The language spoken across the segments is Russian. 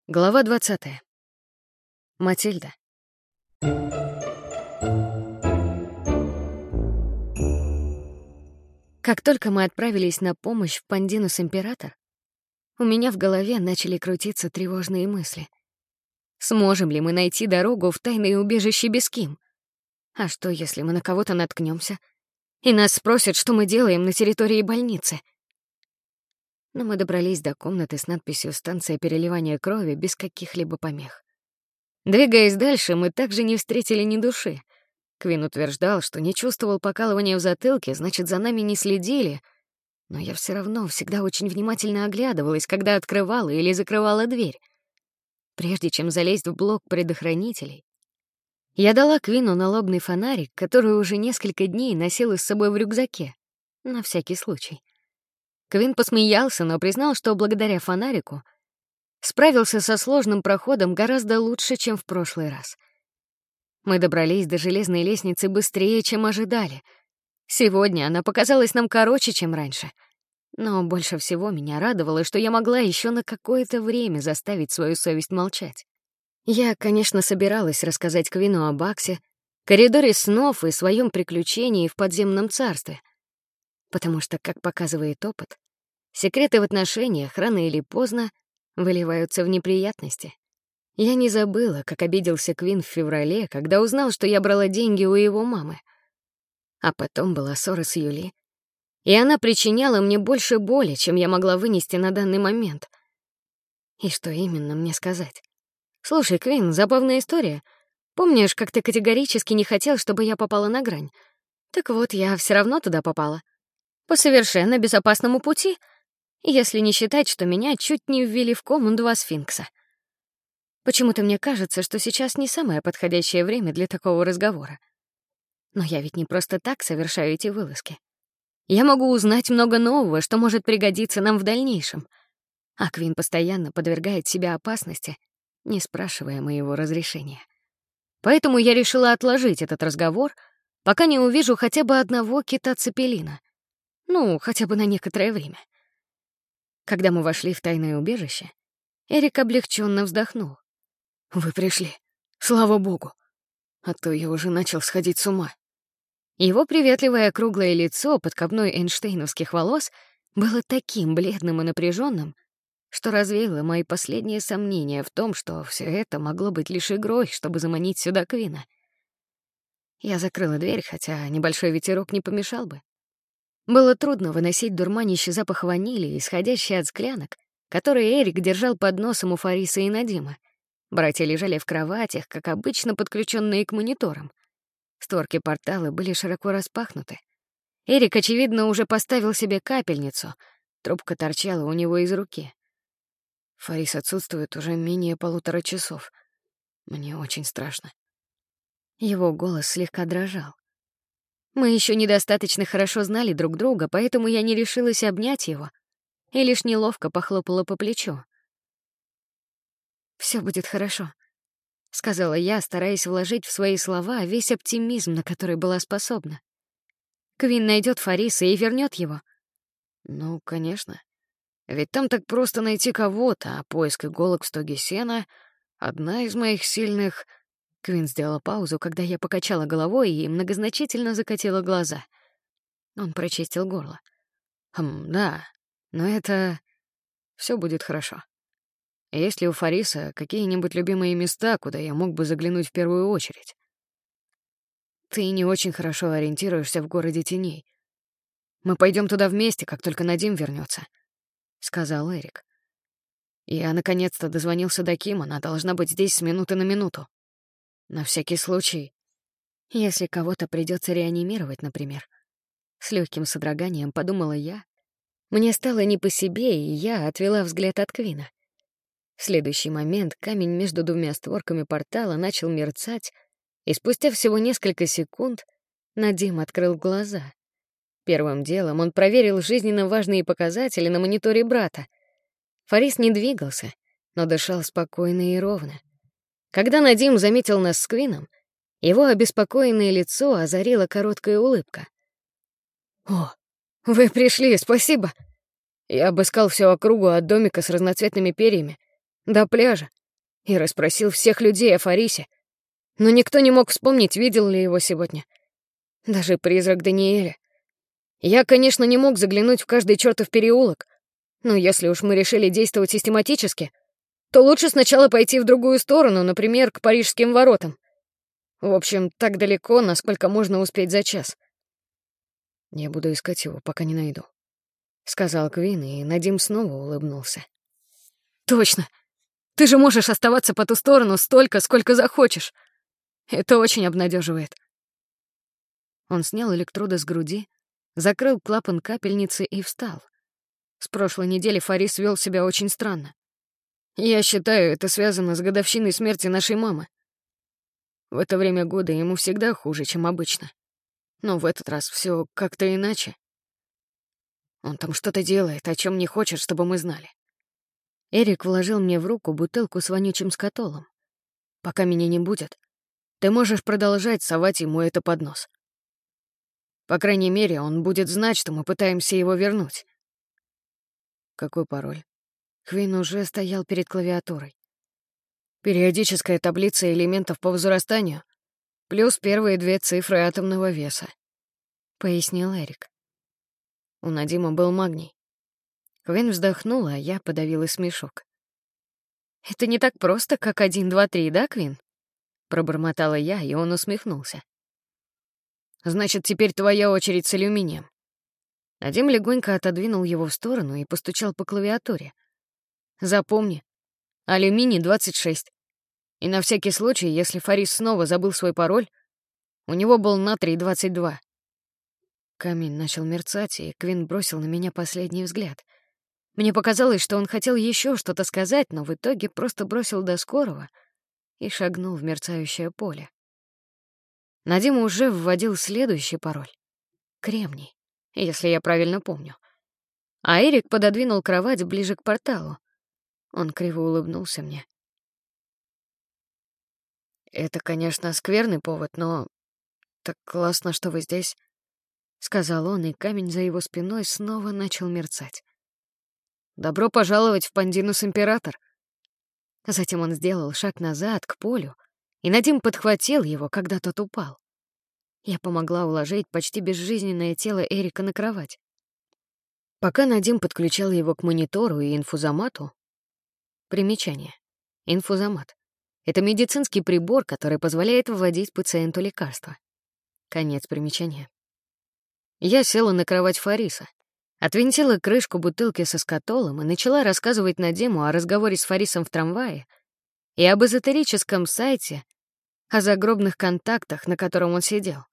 Глава 20. Матильда. Как только мы отправились на помощь в Пандинус Император, у меня в голове начали крутиться тревожные мысли. Сможем ли мы найти дорогу в тайное убежище без Ким? А что, если мы на кого-то наткнемся, и нас спросят, что мы делаем на территории больницы? Но мы добрались до комнаты с надписью «Станция переливания крови» без каких-либо помех. Двигаясь дальше, мы также не встретили ни души. Квин утверждал, что не чувствовал покалывания в затылке, значит, за нами не следили, но я все равно всегда очень внимательно оглядывалась, когда открывала или закрывала дверь. Прежде чем залезть в блок предохранителей, я дала Квину налобный фонарик, который уже несколько дней носила с собой в рюкзаке, на всякий случай. Квин посмеялся, но признал, что благодаря фонарику справился со сложным проходом гораздо лучше, чем в прошлый раз. Мы добрались до железной лестницы быстрее, чем ожидали. Сегодня она показалась нам короче, чем раньше. Но больше всего меня радовало, что я могла еще на какое-то время заставить свою совесть молчать. Я, конечно, собиралась рассказать Квину о Баксе, коридоре снов и своем приключении в подземном царстве, потому что, как показывает опыт, секреты в отношениях рано или поздно выливаются в неприятности. Я не забыла, как обиделся Квин в феврале, когда узнал, что я брала деньги у его мамы. А потом была ссора с Юли, и она причиняла мне больше боли, чем я могла вынести на данный момент. И что именно мне сказать? «Слушай, Квин, забавная история. Помнишь, как ты категорически не хотел, чтобы я попала на грань? Так вот, я все равно туда попала. По совершенно безопасному пути, если не считать, что меня чуть не ввели в кому 2 сфинкса. Почему-то мне кажется, что сейчас не самое подходящее время для такого разговора. Но я ведь не просто так совершаю эти вылазки. Я могу узнать много нового, что может пригодиться нам в дальнейшем. А Квин постоянно подвергает себя опасности, не спрашивая моего разрешения. Поэтому я решила отложить этот разговор, пока не увижу хотя бы одного кита-цепелина. Ну, хотя бы на некоторое время. Когда мы вошли в тайное убежище, Эрик облегченно вздохнул. «Вы пришли. Слава богу. А то я уже начал сходить с ума». Его приветливое круглое лицо под копной эйнштейновских волос было таким бледным и напряженным, что развеяло мои последние сомнения в том, что все это могло быть лишь игрой, чтобы заманить сюда Квина. Я закрыла дверь, хотя небольшой ветерок не помешал бы. Было трудно выносить дурманящий запах ванили, исходящий от склянок, которые Эрик держал под носом у Фариса и Надима. Братья лежали в кроватях, как обычно, подключенные к мониторам. Створки портала были широко распахнуты. Эрик, очевидно, уже поставил себе капельницу. Трубка торчала у него из руки. Фарис отсутствует уже менее 1,5 часов. Мне очень страшно. Его голос слегка дрожал. Мы еще недостаточно хорошо знали друг друга, поэтому я не решилась обнять его и лишь неловко похлопала по плечу. «Все будет хорошо», — сказала я, стараясь вложить в свои слова весь оптимизм, на который была способна. «Квин найдет Фариса и вернет его». «Ну, конечно. Ведь там так просто найти кого-то, а поиск иголок в стоге сена — одна из моих сильных...» Квин сделала паузу, когда я покачала головой и многозначительно закатила глаза. Он прочистил горло. Да, но это... Все будет хорошо. Есть ли у Фариса какие-нибудь любимые места, куда я мог бы заглянуть в первую очередь? Ты не очень хорошо ориентируешься в городе теней. Мы пойдем туда вместе, как только Надим вернется, сказал Эрик. Я наконец-то дозвонился до Ким, она должна быть здесь с минуты на минуту. На всякий случай, если кого-то придется реанимировать, например. С легким содроганием подумала я. Мне стало не по себе, и я отвела взгляд от Квина. В следующий момент камень между 2 створками портала начал мерцать, и спустя всего несколько секунд Надим открыл глаза. Первым делом он проверил жизненно важные показатели на мониторе брата. Фарис не двигался, но дышал спокойно и ровно. Когда Надим заметил нас с Квином, его обеспокоенное лицо озарила короткая улыбка. «О, вы пришли, спасибо!» Я обыскал всю округу от домика с разноцветными перьями до пляжа. и расспросил всех людей о Фарисе, но никто не мог вспомнить, видел ли его сегодня. Даже призрак Даниэля. Я, конечно, не мог заглянуть в каждый чертов переулок, но если уж мы решили действовать систематически, то лучше сначала пойти в другую сторону, например, к Парижским воротам. В общем, так далеко, насколько можно успеть за час. «Я буду искать его, пока не найду», — сказал Квин, и Надим снова улыбнулся. «Точно! Ты же можешь оставаться по ту сторону столько, сколько захочешь. Это очень обнадеживает». Он снял электроды с груди, закрыл клапан капельницы и встал. С прошлой недели Фарис вел себя очень странно. Я считаю, это связано с годовщиной смерти нашей мамы. В это время года ему всегда хуже, чем обычно. Но в этот раз все как-то иначе. Он там что-то делает, о чем не хочет, чтобы мы знали. Эрик вложил мне в руку бутылку с вонючим скатолом. «Пока меня не будет, ты можешь продолжать совать ему это под нос. По крайней мере, он будет знать, что мы пытаемся его вернуть». «Какой пароль?» Квин уже стоял перед клавиатурой. «Периодическая таблица элементов по возрастанию, плюс первые 2 цифры атомного веса», — пояснил Эрик. У Надима был магний. Квин вздохнула, а я подавила смешок. «Это не так просто, как 1, 2, 3, да, Квин?» Пробормотала я, и он усмехнулся. «Значит, теперь твоя очередь с алюминием». Надим легонько отодвинул его в сторону и постучал по клавиатуре. «Запомни, алюминий 26. И на всякий случай, если Фарис снова забыл свой пароль, у него был натрий 22». Камень начал мерцать, и Квин бросил на меня последний взгляд. Мне показалось, что он хотел еще что-то сказать, но в итоге просто бросил до скорого и шагнул в мерцающее поле. Надим уже вводил следующий пароль — кремний, если я правильно помню. А Эрик пододвинул кровать ближе к порталу. Он криво улыбнулся мне. «Это, конечно, скверный повод, но так классно, что вы здесь», — сказал он, и камень за его спиной снова начал мерцать. «Добро пожаловать в Пандинус Император». Затем он сделал шаг назад, к полю, и Надим подхватил его, когда тот упал. Я помогла уложить почти безжизненное тело Эрика на кровать. Пока Надим подключал его к монитору и инфузомату... Примечание. Инфузомат. Это медицинский прибор, который позволяет вводить пациенту лекарства. Конец примечания. Я села на кровать Фариса, отвинтила крышку бутылки со скатолом и начала рассказывать Надиму о разговоре с Фарисом в трамвае и об эзотерическом сайте, о загробных контактах, на котором он сидел.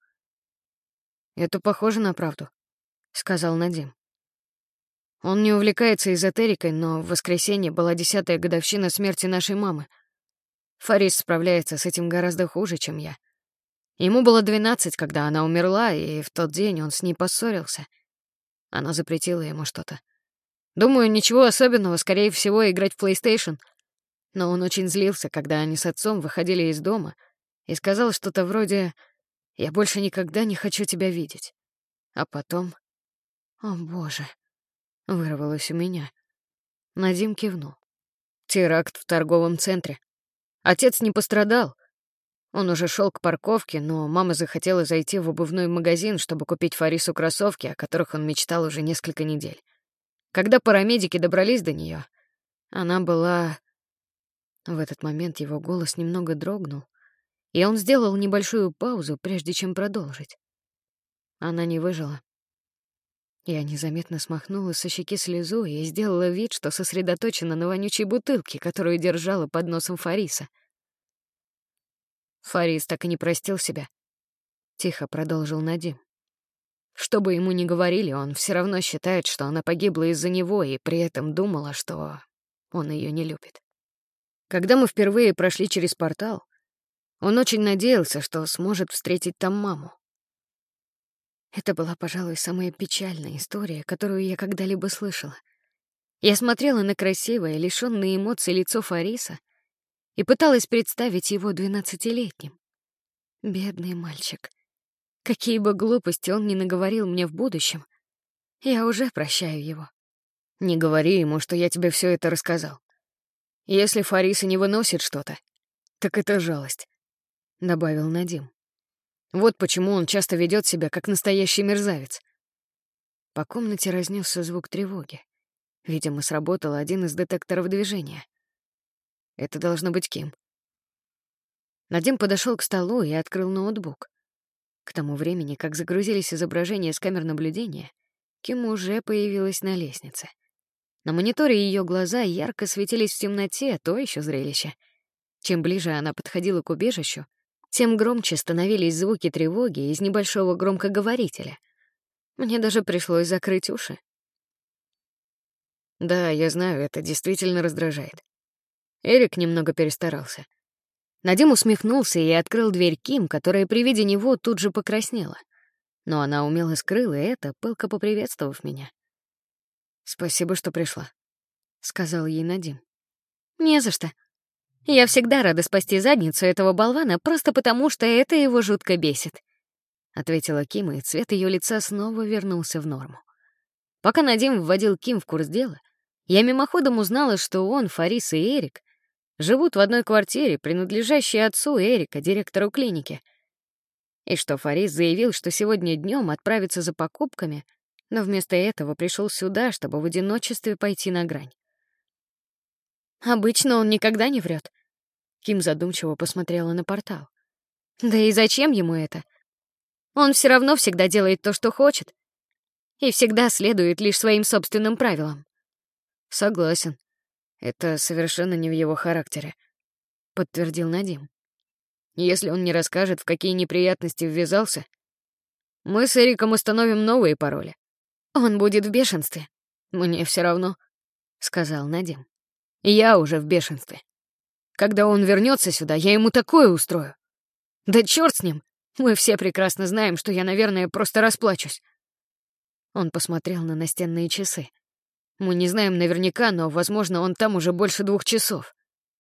«Это похоже на правду», — сказал Надим. «Он не увлекается эзотерикой, но в воскресенье была 10-я годовщина смерти нашей мамы. Фарис справляется с этим гораздо хуже, чем я. Ему было 12, когда она умерла, и в тот день он с ней поссорился. Она запретила ему что-то. Думаю, ничего особенного, скорее всего, играть в PlayStation. Но он очень злился, когда они с отцом выходили из дома, и сказал что-то вроде «Я больше никогда не хочу тебя видеть». А потом... «О, боже!» — вырвалось у меня. Надим кивнул. Теракт в торговом центре. Отец не пострадал. Он уже шел к парковке, но мама захотела зайти в обувной магазин, чтобы купить Фарису кроссовки, о которых он мечтал уже несколько недель. Когда парамедики добрались до нее, она была... В этот момент его голос немного дрогнул, и он сделал небольшую паузу, прежде чем продолжить. Она не выжила. Я незаметно смахнула со щеки слезу и сделала вид, что сосредоточена на вонючей бутылке, которую держала под носом Фариса. Фарис так и не простил себя. Тихо продолжил Надим. Что бы ему ни говорили, он все равно считает, что она погибла из-за него, и при этом думала, что он ее не любит. Когда мы впервые прошли через портал, он очень надеялся, что сможет встретить там маму. Это была, пожалуй, самая печальная история, которую я когда-либо слышала. Я смотрела на красивое, лишённое эмоций лицо Фариса и пыталась представить его 12-летним. Бедный мальчик. Какие бы глупости он ни наговорил мне в будущем, я уже прощаю его. Не говори ему, что я тебе все это рассказал. Если Фарис и не выносит что-то, так это жалость», — добавил Надим. «Вот почему он часто ведет себя как настоящий мерзавец». По комнате разнесся звук тревоги. Видимо, сработал один из детекторов движения. Это должно быть Ким. Надим подошел к столу и открыл ноутбук. К тому времени, как загрузились изображения с камер наблюдения, Ким уже появилась на лестнице. На мониторе ее глаза ярко светились в темноте, то еще зрелище. Чем ближе она подходила к убежищу, тем громче становились звуки тревоги из небольшого громкоговорителя. Мне даже пришлось закрыть уши. Да, я знаю, это действительно раздражает. Эрик немного перестарался. Надим усмехнулся и открыл дверь Ким, которая при виде него тут же покраснела. Но она умело скрыла это, пылко поприветствовав меня. «Спасибо, что пришла», — сказал ей Надим. «Не за что. Я всегда рада спасти задницу этого болвана просто потому, что это его жутко бесит», — ответила Ким, и цвет ее лица снова вернулся в норму. Пока Надим вводил Ким в курс дела, я мимоходом узнала, что он, Фарис и Эрик живут в одной квартире, принадлежащей отцу Эрика, директору клиники. И что Фарис заявил, что сегодня днем отправится за покупками, но вместо этого пришел сюда, чтобы в одиночестве пойти на грань. Обычно он никогда не врет. Ким задумчиво посмотрела на портал. Да и зачем ему это? Он все равно всегда делает то, что хочет, и всегда следует лишь своим собственным правилам. Согласен. Это совершенно не в его характере, подтвердил Надим. Если он не расскажет, в какие неприятности ввязался, мы с Эриком установим новые пароли. Он будет в бешенстве. Мне все равно, сказал Надим. Я уже в бешенстве. Когда он вернется сюда, я ему такое устрою. Да черт с ним. Мы все прекрасно знаем, что я, наверное, просто расплачусь. Он посмотрел на настенные часы. Мы не знаем наверняка, но, возможно, он там уже больше 2 часов.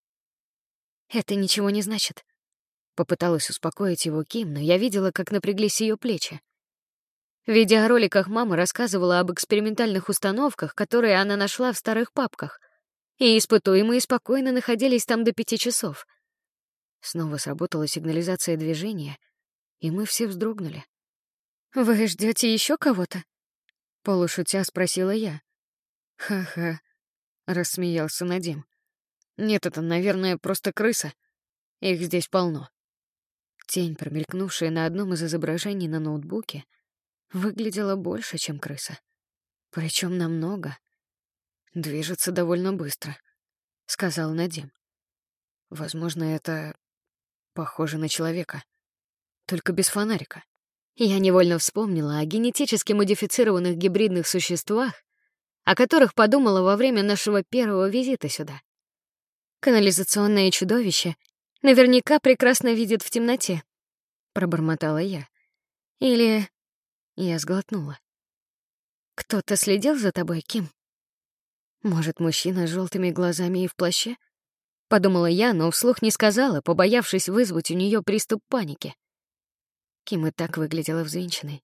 Это ничего не значит. Попыталась успокоить его Ким, но я видела, как напряглись ее плечи. В видеороликах мама рассказывала об экспериментальных установках, которые она нашла в старых папках, и испытуемые спокойно находились там до 5 часов. Снова сработала сигнализация движения, и мы все вздрогнули. «Вы ждете еще кого-то?» — полушутя спросила я. «Ха-ха», — рассмеялся Надим. «Нет, это, наверное, просто крыса. Их здесь полно». Тень, промелькнувшая на одном из изображений на ноутбуке, выглядела больше, чем крыса. Причем намного. «Движется довольно быстро», — сказал Надим. «Возможно, это похоже на человека, только без фонарика». Я невольно вспомнила о генетически модифицированных гибридных существах, о которых подумала во время нашего первого визита сюда. Канализационное чудовище наверняка прекрасно видит в темноте, пробормотала я. Или... Я сглотнула. Кто-то следил за тобой, Ким? Может, мужчина с желтыми глазами и в плаще? Подумала я, но вслух не сказала, побоявшись вызвать у нее приступ паники. Ким и так выглядела взвинченной.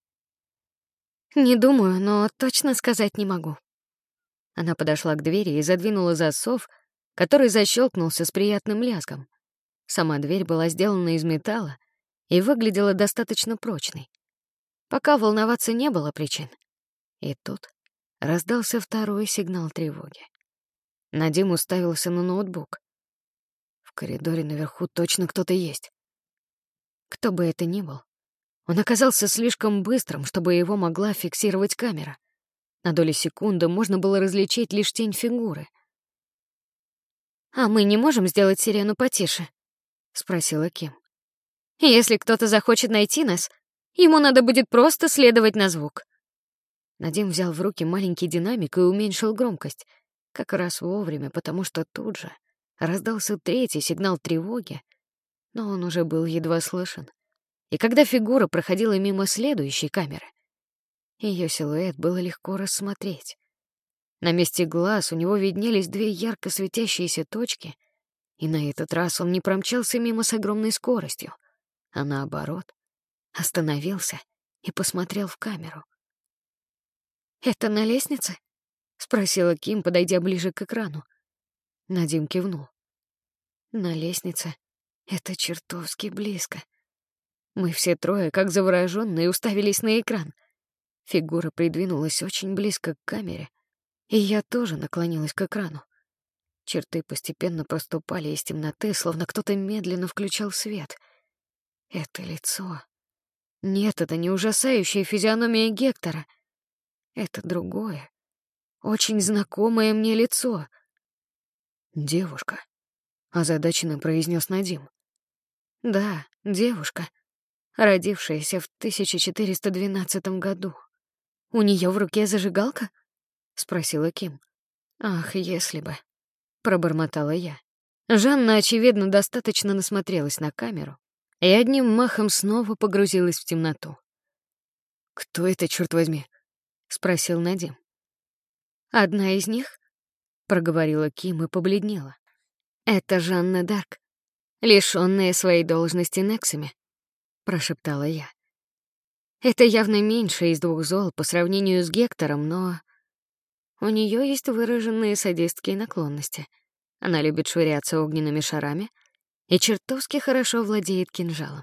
Не думаю, но точно сказать не могу. Она подошла к двери и задвинула засов, который защелкнулся с приятным лязгом. Сама дверь была сделана из металла и выглядела достаточно прочной. Пока волноваться не было причин. И тут раздался второй сигнал тревоги. Надим уставился на ноутбук. В коридоре наверху точно кто-то есть. Кто бы это ни был, он оказался слишком быстрым, чтобы его могла фиксировать камера. На долю секунды можно было различить лишь тень фигуры. «А мы не можем сделать сирену потише?» — спросила Ким. «Если кто-то захочет найти нас, ему надо будет просто следовать на звук». Надим взял в руки маленький динамик и уменьшил громкость, как раз вовремя, потому что тут же раздался третий сигнал тревоги, но он уже был едва слышен. И когда фигура проходила мимо следующей камеры, ее силуэт было легко рассмотреть. На месте глаз у него виднелись 2 ярко светящиеся точки, и на этот раз он не промчался мимо с огромной скоростью, а наоборот, остановился и посмотрел в камеру. «Это на лестнице?» — спросила Ким, подойдя ближе к экрану. Надим кивнул. На лестнице. Это чертовски близко. Мы все трое, как заворожённые, уставились на экран. Фигура придвинулась очень близко к камере, и я тоже наклонилась к экрану. Черты постепенно проступали из темноты, словно кто-то медленно включал свет. Это лицо. Нет, это не ужасающая физиономия Гектора. Это другое, очень знакомое мне лицо. «Девушка», — озадаченно произнес Надим. «Да, девушка, родившаяся в 1412 году. У нее в руке зажигалка?» — спросила Ким. «Ах, если бы», — пробормотала я. Жанна, очевидно, достаточно насмотрелась на камеру и одним махом снова погрузилась в темноту. «Кто это, черт возьми?» — спросил Надим. «Одна из них?» — проговорила Ким и побледнела. «Это Жанна Дарк, лишённая своей должности Нексами», — прошептала я. «Это явно меньше из двух зол по сравнению с Гектором, но у неё есть выраженные садистские наклонности. Она любит швыряться огненными шарами и чертовски хорошо владеет кинжалом».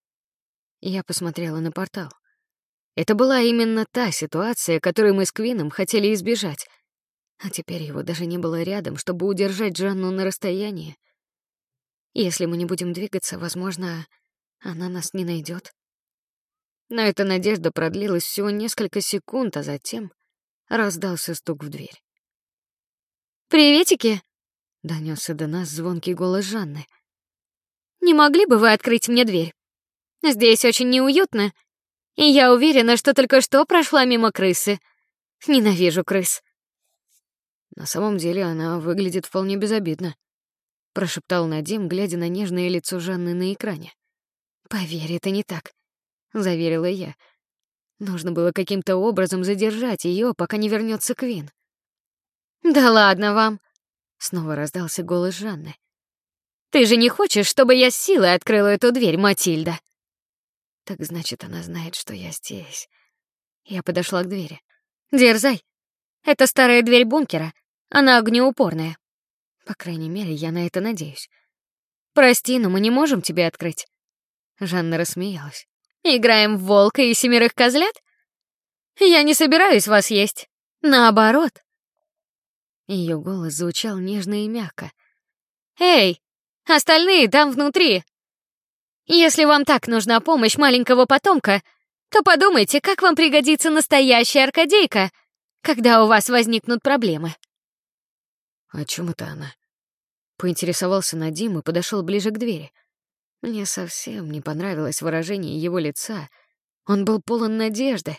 Я посмотрела на портал. Это была именно та ситуация, которую мы с Квином хотели избежать. А теперь его даже не было рядом, чтобы удержать Жанну на расстоянии. Если мы не будем двигаться, возможно, она нас не найдет. Но эта надежда продлилась всего несколько секунд, а затем раздался стук в дверь. «Приветики!» — донёсся до нас звонкий голос Жанны. «Не могли бы вы открыть мне дверь? Здесь очень неуютно, и я уверена, что только что прошла мимо крысы. Ненавижу крыс». На самом деле она выглядит вполне безобидно, прошептал Надим, глядя на нежное лицо Жанны на экране. «Поверь, это не так», — заверила я. Нужно было каким-то образом задержать ее, пока не вернется Квин. «Да ладно вам», — снова раздался голос Жанны. «Ты же не хочешь, чтобы я с силой открыла эту дверь, Матильда?» Так значит, она знает, что я здесь. Я подошла к двери. «Дерзай. Это старая дверь бункера. Она огнеупорная. По крайней мере, я на это надеюсь. Прости, но мы не можем тебе открыть». Жанна рассмеялась. «Играем в волка и 7 козлят? Я не собираюсь вас есть. Наоборот». Ее голос звучал нежно и мягко. «Эй, остальные там внутри! Если вам так нужна помощь маленького потомка, то подумайте, как вам пригодится настоящая аркадейка, когда у вас возникнут проблемы». «О чем это она?» Поинтересовался Надим и подошел ближе к двери. Мне совсем не понравилось выражение его лица. Он был полон надежды.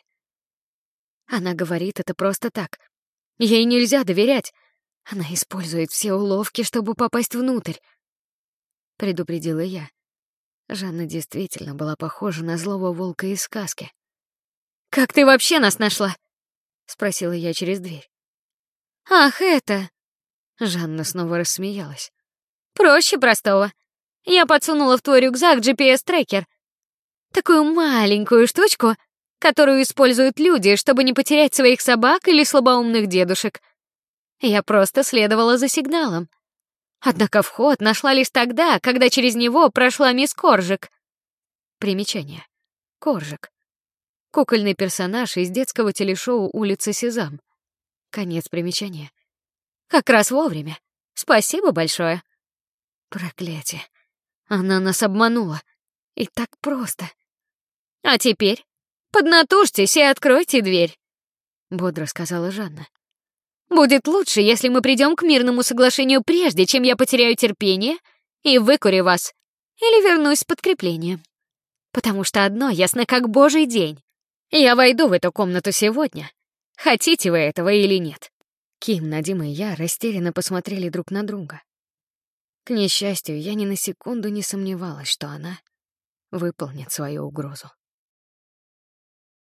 Она говорит это просто так. Ей нельзя доверять. Она использует все уловки, чтобы попасть внутрь. Предупредила я. Жанна действительно была похожа на злого волка из сказки. «Как ты вообще нас нашла?» — спросила я через дверь. «Ах, это...» Жанна снова рассмеялась. «Проще простого. Я подсунула в твой рюкзак GPS-трекер. Такую маленькую штучку, которую используют люди, чтобы не потерять своих собак или слабоумных дедушек. Я просто следовала за сигналом. Однако вход нашла лишь тогда, когда через него прошла мисс Коржик». Примечание. Коржик. Кукольный персонаж из детского телешоу «Улица Сезам». Конец примечания. Как раз вовремя. Спасибо большое. Проклятие. Она нас обманула. И так просто. А теперь поднатужьтесь и откройте дверь, бодро сказала Жанна. Будет лучше, если мы придем к мирному соглашению прежде, чем я потеряю терпение и выкурю вас или вернусь с подкреплением. Потому что одно ясно как божий день. Я войду в эту комнату сегодня. Хотите вы этого или нет? Ким, Надим и я растерянно посмотрели друг на друга. К несчастью, я ни на секунду не сомневалась, что она выполнит свою угрозу.